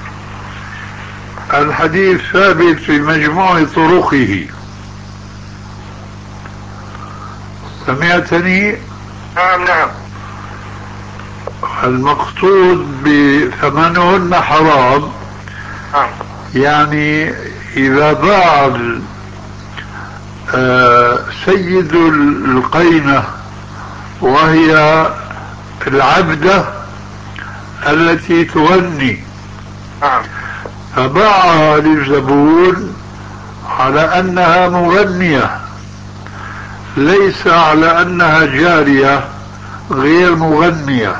الحديث ثابت في مجموع طرقه. سمعتني؟ نعم. المقصود بثمنهن حرام يعني إذا باع سيد القينة وهي العبدة التي تغني، فباعها للزبون على أنها مغنية، ليس على أنها جارية غير مغنية.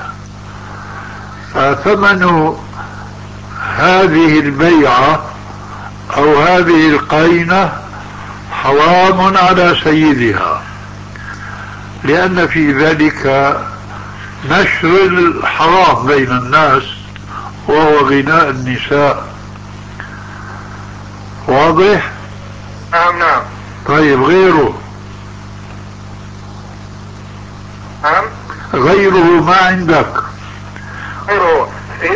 فثمن هذه البيعة أو هذه القينة حرام على سيدها، لأن في ذلك نشر الحرام بين الناس وهو غناء النساء. واضح؟ نعم نعم. طيب غيره؟ نعم غيره ما عندك؟ غيره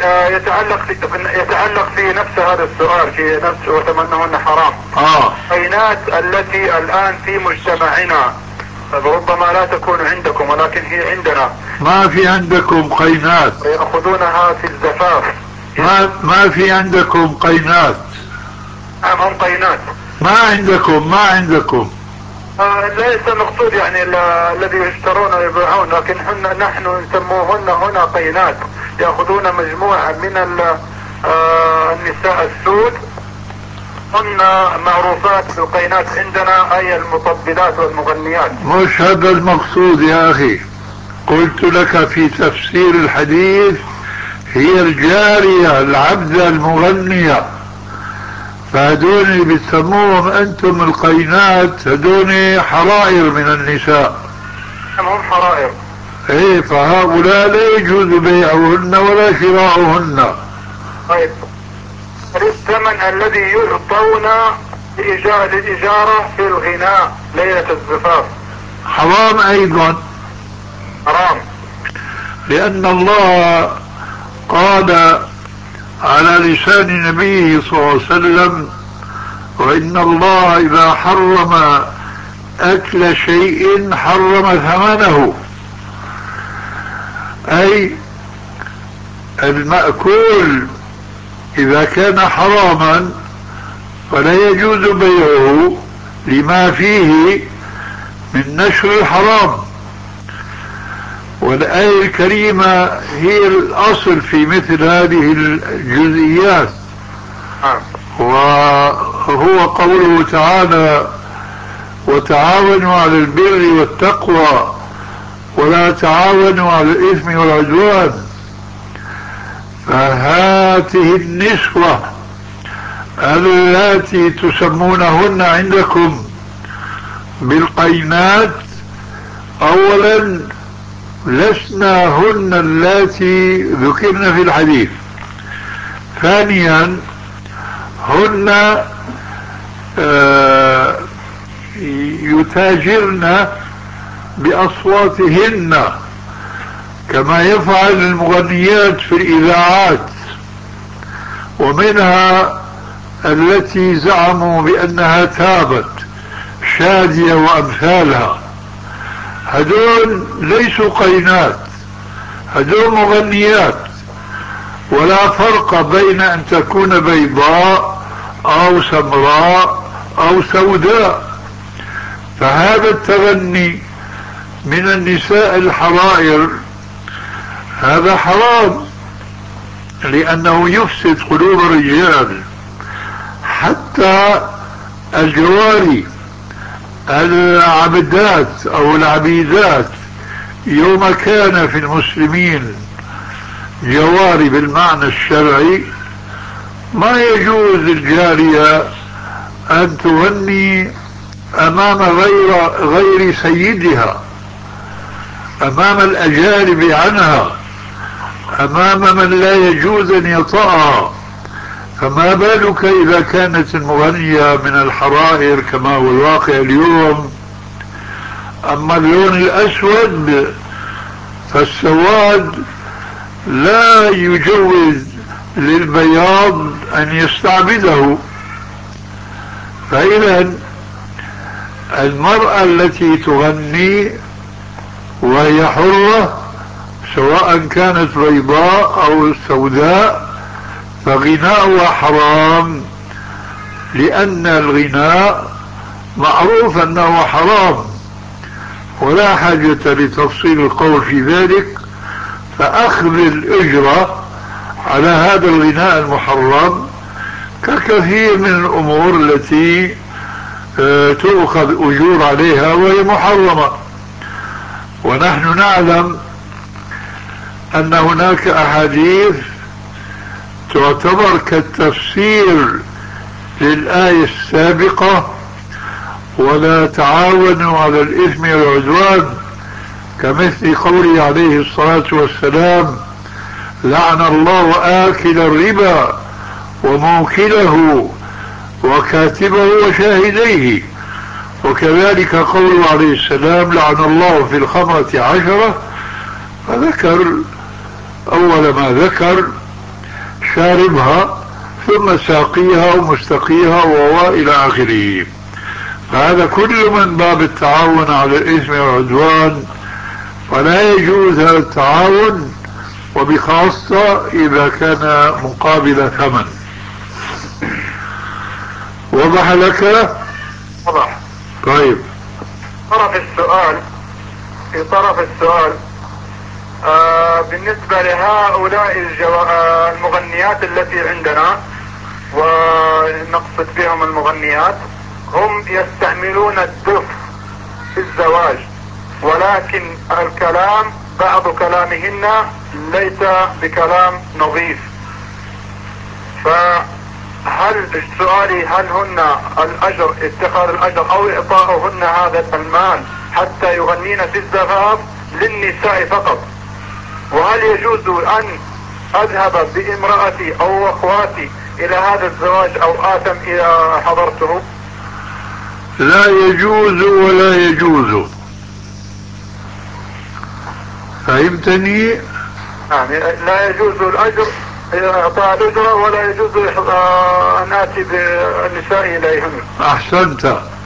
يتعلق في نفس هذا السؤال، في نفس وتمنهن حرام. قينات التي الآن في مجتمعنا ربما لا تكون عندكم ولكن هي عندنا. ما في عندكم قينات؟ يأخذونها في الزفاف. ما في عندكم قينات؟ نعم هم قينات. ما عندكم ليس المقصود يعني الذي يشترون ويبيعون، لكن نحن نسموهن هنا قينات. يأخذون مجموعة من النساء السود، هن معروفات بالقينات عندنا، أي المطبلات والمغنيات. مش هذا المقصود يا أخي، قلت لك في تفسير الحديث هي الجارية العبدة المغنية، فهدوني بتسموهم أنتم القينات، هدوني حرائر من النساء. هم حرائر. ايه، فهؤلاء لا يجوز بيعهن ولا شراؤهن. طيب الثمن الذي يعطون للإجارة في الغناء ليلة الزفاف حرام أيضا. حرام، لأن الله قال على لسان نبيه صلى الله عليه وسلم: وإن الله إذا حرم أكل شيء حرم ثمنه، أي المأكول إذا كان حراما فلا يجوز بيعه لما فيه من نشر الحرام. والآية الكريمة هي الأصل في مثل هذه الجزئيات، وهو قوله تعالى: وتعاونوا على البر والتقوى ولا تعاونوا على الإثم والعدوان. فهاته النسوة اللاتي تسمونهن عندكم بالقينات، أولا لسنا هن اللاتي ذكرن في الحديث، ثانيا هن يتاجرن بأصواتهن كما يفعل المغنيات في الإذاعات، ومنها التي زعموا بأنها تابت، شادية وأمثالها. هدول ليسوا قينات، هدول مغنيات، ولا فرق بين أن تكون بيضاء أو سمراء أو سوداء. فهذا التغني من النساء الحرائر هذا حرام، لأنه يفسد قلوب الرجال. حتى الجواري العبدات أو العبيدات، يوم كان في المسلمين جواري بالمعنى الشرعي، ما يجوز للجارية أن تغني أمام غير سيدها، أمام الأجانب عنها، أمام من لا يجوز أن يطأها. فما بالك إذا كانت المغنية من الحرائر كما هو الواقع اليوم. أما اللون الأسود فالسواد لا يجوز للبياض أن يستعبده. فإذا المرأة التي تغني وهي حرة سواء كانت بيضاء أو سوداء فغناؤها حرام، لأن الغناء معروف أنه حرام. ولا حاجة لتفصيل القول في ذلك، فأخذ الأجرة على هذا الغناء المحرم ككثير من الأمور التي تؤخذ أجور عليها وهي محرمة. ونحن نعلم أن هناك أحاديث تعتبر كالتفسير للآية السابقة: ولا تعاونوا على الإثم والعدوان، كمثل قوله عليه الصلاة والسلام: لعن الله آكل الربا وموكله وكاتبه وشاهديه. وكذلك قوله عليه السلام: لعن الله في الخمرة 10، فذكر أول ما ذكر شاربها ثم ساقيها ومستقيها إلى آخره. فهذا كل من باب التعاون على الإثم والعدوان، فلا يجوز هذا التعاون، وبخاصة إذا كان مقابل ثمن. وضح لك؟ وضح. طيب، في طرف السؤال بالنسبة لهؤلاء المغنيات التي عندنا، ونقصد بهم المغنيات، هم يستعملون الدف في الزواج، ولكن الكلام بعض كلامهن ليس بكلام نظيف. سؤالي هل هن الأجر، اتخاذ الأجر أو إعطاؤهن هذا المال حتى يغنين في الزفاف للنساء فقط؟ وهل يجوز أن أذهب بامرأتي أو أخواتي إلى هذا الزواج أو آثم إذا حضرته؟ لا يجوز ولا يجوز. فهمتني؟ يعني لا يجوز الأجر إعطاء الأجرة، ولا يجوز أن آتي بالنساء إليهن. أحسنت.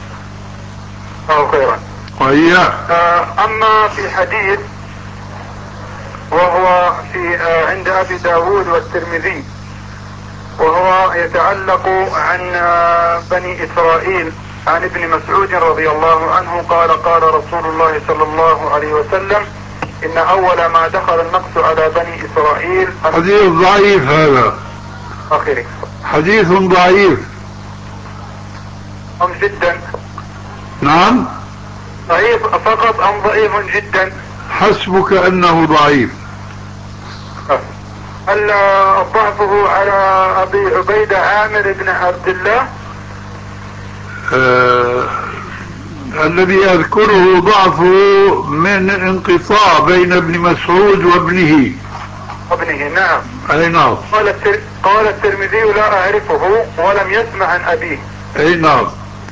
أو خيرا. وإياك. أما في حديث وهو في عند أبي داود والترمذي، وهو يتعلق عن بني إسرائيل، عن ابن مسعود رضي الله عنه قال: قال رسول الله صلى الله عليه وسلم: إن أول ما دخل النقص على بني إسرائيل. حديث ضعيف هذا. آخره حديث ضعيف. أم جدا؟ نعم. ضعيف فقط أم ضعيف جدا؟ حسبك أنه ضعيف. هل ضعفه على أبي عبيدة عامر بن عبد الله؟ الذي أذكره ضعفه من انقطاع بين ابن مسعود وابنه. نعم. أي نعم. قال الترمذي: لا أعرفه ولم يسمع عن أبيه. أي نعم.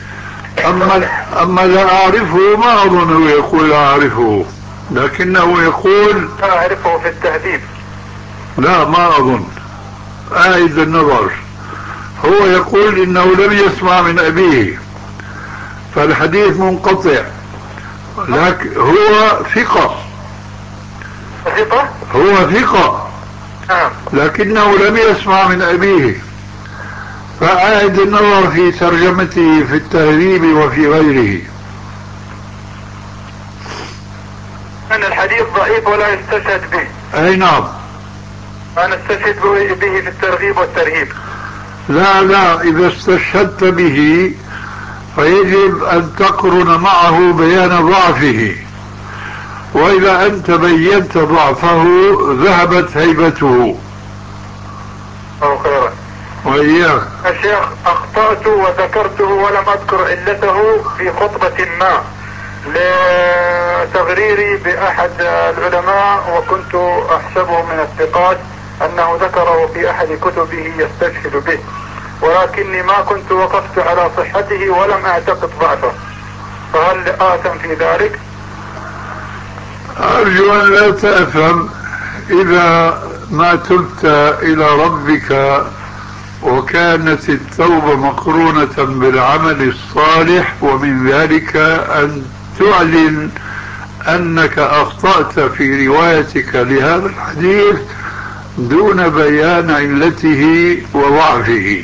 أما لا أعرفه ما أظنه يقول لا أعرفه، لكنه يقول لا أعرفه في التهذيب. لا، ما أظن. أعيد النظر. هو يقول إنه لم يسمع من أبيه، فالحديث منقطع، لكن هو ثقة. هو ثقة، لكنه لم يسمع من أبيه. فأعد النظر في ترجمته في التهذيب وفي غيره. أن الحديث ضعيف ولا يستشهد به. أي نعم. أنا استشهد به في الترغيب والترهيب. لا، إذا استشهدت به فيجب أن تقرن معه بيان ضعفه، وإذا أنت بينت ضعفه ذهبت هيبته. أو خيرا. وإياك. الشيخ، أخطأت وذكرته ولم أذكر علته في خطبة ما لتغريري بأحد العلماء، وكنت أحسبه من الثقات أنه ذكره في أحد كتبه يستشهد به، ولكني ما كنت وقفت على صحته ولم أعتقد ضعفه، فهل آثم في ذلك؟ أرجو أن لا تأثم إذا ما تبت إلى ربك وكانت التوبة مقرونة بالعمل الصالح، ومن ذلك أن تعلن أنك أخطأت في روايتك لهذا الحديث دون بيان علته وضعفه.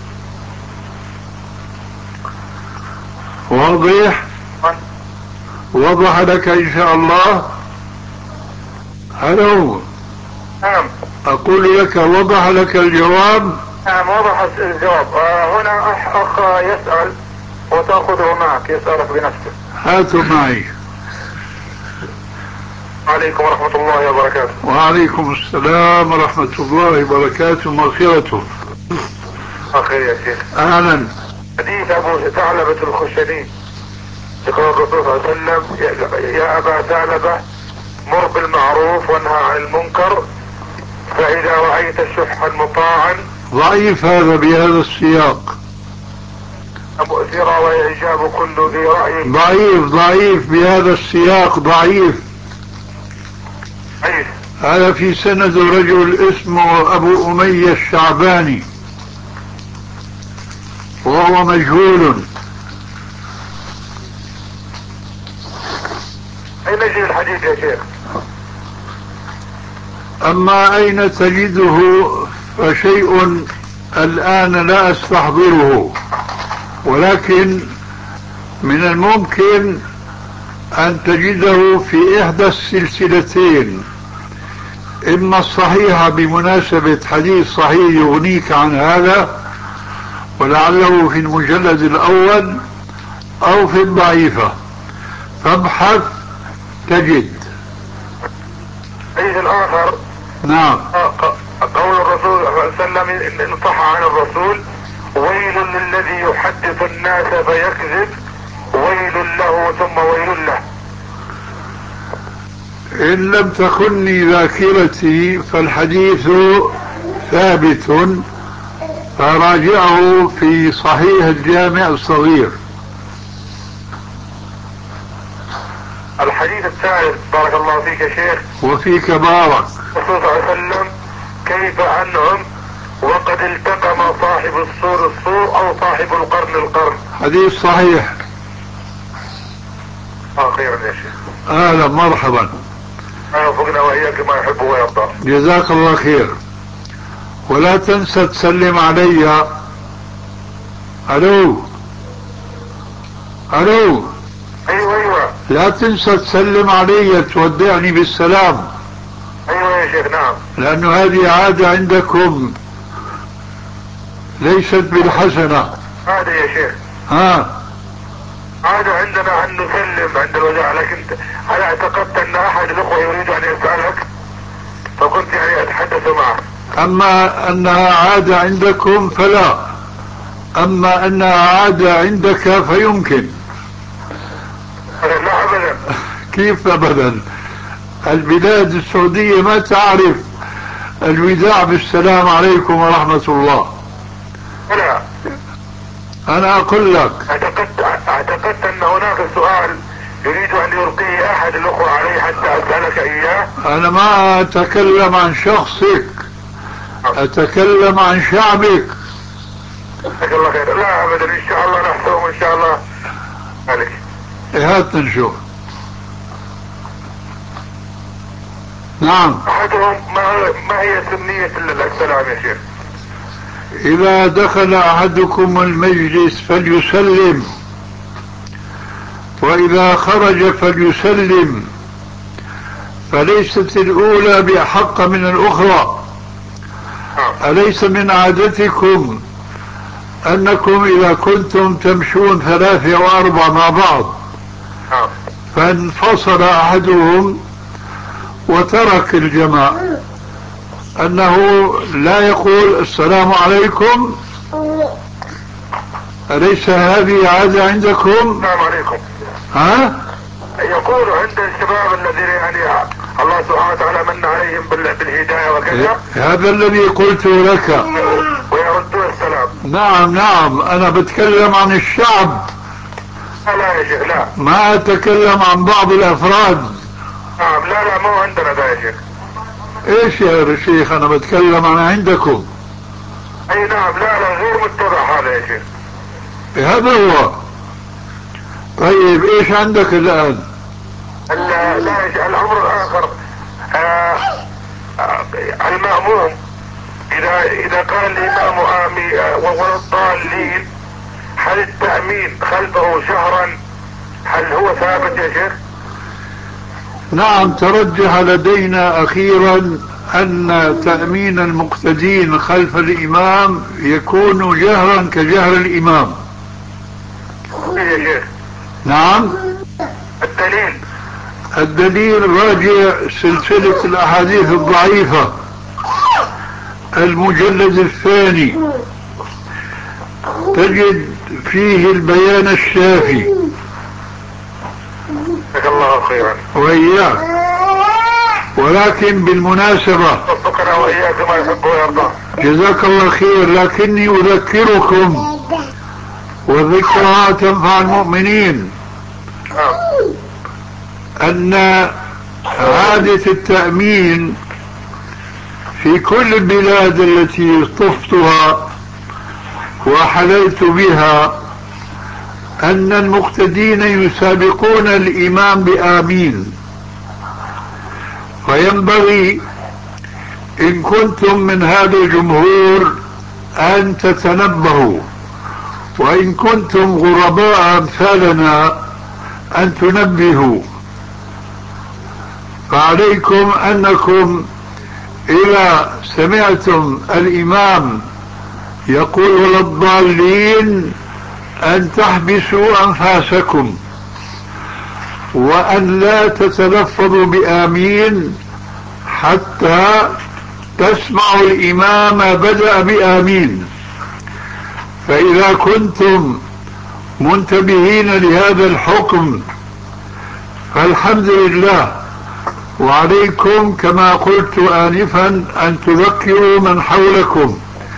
واضح؟ وضح لك إن شاء الله؟ ألو. نعم. أقول لك وضح لك الجواب؟ نعم وضح الجواب. هنا أخ يسأل وتأخذه معك، يسألك بنفسه. هاتوا معي. عليكم ورحمة الله وبركاته. وعليكم السلام ورحمة الله وبركاته ومغفرته. أخير يا شيخ. أهلا. حديث أبو ثعلبة الخشني يقول الرسول صلى الله عليه وسلم: يا أبا ثعلبة مر بالمعروف وانهى عن المنكر، فإذا رأيت شحا مطاعا. ضعيف هذا بهذا السياق. مؤثرا ويعجاب كل ذي رأي. ضعيف بهذا السياق، ضعيف. أيه؟ هذا في سند رجل اسمه أبو أمية الشعباني وهو مجهول. أين يجي الحديث يا شيخ؟ أما أين تجده فشيء الآن لا أستحضره، ولكن من الممكن أن تجده في إحدى السلسلتين، إما الصحيحة بمناسبة حديث صحيح يغنيك عن هذا ولعله في المجلد الأول، أو في الضعيفة، فابحث تجد. الحديث الآخر. نعم. قول الرسول صلى الله عليه وسلم إن صح عن الرسول: ويل للذي يحدث الناس فيكذب، ويل له ثم ويل له. إن لم تخني ذاكرتي فالحديث ثابت، فراجعه في صحيح الجامع الصغير. الحديث الثالث بارك الله فيك يا شيخ. وفيك بارك. الرسول صلى الله عليه وسلم: كيف أنعم وقد التقم صاحب السور أو صاحب القرن. حديث صحيح. خيرا يا شيخ. أهلا مرحبا. وفقنا وإياك ما يحب ويرضى. جزاك الله خير. ولا تنسى تسلم علي. ألو. أيوة. لا تنسى تسلم علي، تودعني بالسلام. أيوة يا شيخ. نعم. لأنه هذه عادة عندكم ليست بالحسنة. عادة يا شيخ. عادة عندنا أن نسلم عند الوداع، لكن أنا اعتقدت أن أحد الأخوة يريد أن يسألك فكنت يعني أتحدث معه. أما أنها عادة عندكم فلا، أما أنها عادة عندك فيمكن. لا أبدا. كيف أبدا؟ البلاد السعودية ما تعرف الوداع بالسلام عليكم ورحمة الله. لا. أنا أقول لك اعتقدت أن هناك سؤال يريد أن يلقيه أحد الأخوة عليه حتى أسألك إياه. أنا ما أتكلم عن شخصك، أتكلم عن شعبك. جزاك الله خير. لا أبدا، إن شاء الله نحسهم إن شاء الله عليك. هات نشوف. نعم. أحدهم ما هي سنية السلام يا شيخ؟ إذا دخل أحدكم المجلس فليسلم، وإذا خرج فليسلم، فليست الأولى بأحق من الأخرى. أليس من عادتكم أنكم إذا كنتم تمشون 3 أو 4 مع بعض فانفصل أحدهم وترك الجماعة أنه لا يقول السلام عليكم؟ أليس هذه عادة عندكم؟ السلام عليكم. يقول عند الشباب الذين يعني الله سبحانه وتعالى من عليهم بالهداية وكذا، هذا الذي قلت لك، ويردون السلام. نعم أنا بتكلم عن الشعب. لا يا شيخ لا، ما أتكلم عن بعض الأفراد. نعم لا مو عندنا ده يا شيخ. ايش يا شيخ؟ أنا بتكلم عن عندكم. أي نعم. لا غير متبع هذا يا شيخ. هذا هو. طيب ايش عندك الآن؟ لا الأمر الآخر، المأموم إذا قال الإمام آمين ولا الضالين، هل التأمين خلفه شهرا هل هو ثابت يا شيخ؟ نعم، ترجح لدينا أخيرا أن تأمين المقتدين خلف الإمام يكون جهرا كجهر الإمام. نعم. الدليل راجع سلسلة الأحاديث الضعيفة المجلد الثاني، تجد فيه البيان الشافي. جزاك الله خيرا. وإياك. ولكن بالمناسبة شكرا وإياك ما يحب ويرضى. جزاك الله خير، لكني أذكركم والذكرى تنفع المؤمنين أن عادة التأمين في كل البلاد التي طفتها وحللت بها أن المقتدين يسابقون الإمام بآمين. فينبغي إن كنتم من هذا الجمهور أن تتنبهوا، وإن كنتم غرباء أمثالنا أن تنبهوا. فعليكم أنكم إذا سمعتم الإمام يقول ولا الضالين أن تحبسوا أنفاسكم، وأن لا تتلفظوا بآمين حتى تسمعوا الإمام بدأ بآمين. فإذا كنتم منتبهين لهذا الحكم فالحمد لله، وعليكم كما قلت آنفا أن تذكروا من حولكم،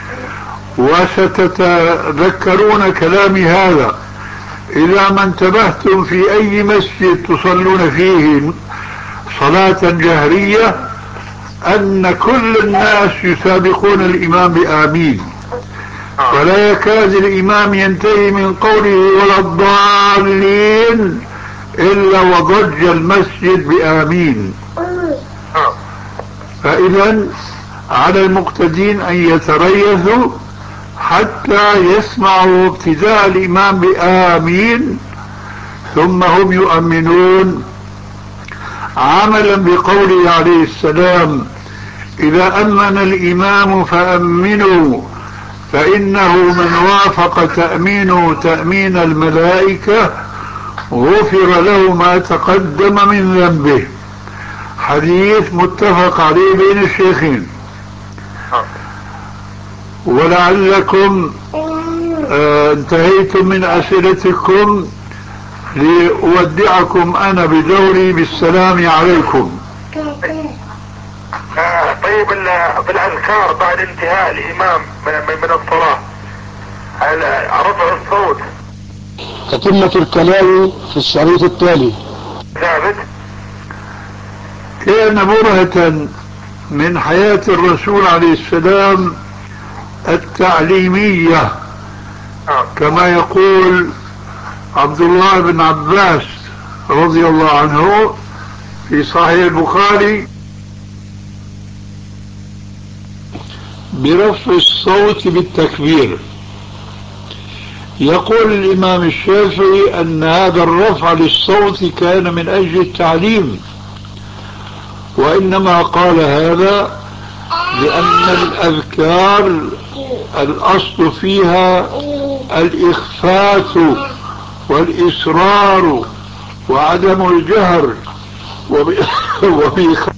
وستتذكرون كلامي هذا إذا ما انتبهتم في أي مسجد تصلون فيه صلاة جهرية أن كل الناس يسابقون الإمام بآمين، ولا يكاد الإمام ينتهي من قوله ولا الضالين إلا وضج المسجد بآمين. فإذا على المقتدين أن يتريثوا حتى يسمعوا ابتداء الإمام بآمين ثم هم يؤمنون، عملا بقوله عليه السلام إذا أمن الإمام فأمنوا فإنه من وافق تأمينه تأمين الملائكة غفر له ما تقدم من ذنبه. حديث متفق عليه بين الشيخين. ولعلكم انتهيتم من أسئلتكم لأودعكم أنا بدوري بالسلام عليكم. طيب بالأذكار بعد انتهاء الإمام من الصلاة رفع الصوت تتمة الكلام في الشريط التالي. ثابت. كان برهة من حياة الرسول عليه السلام التعليمية كما يقول عبد الله بن عباس رضي الله عنه في صحيح البخاري برفع الصوت بالتكبير. يقول الإمام الشافعي أن هذا الرفع للصوت كان من أجل التعليم، وإنما قال هذا لأن الأذكار الأصل فيها الإخفاء والإصرار وعدم الجهر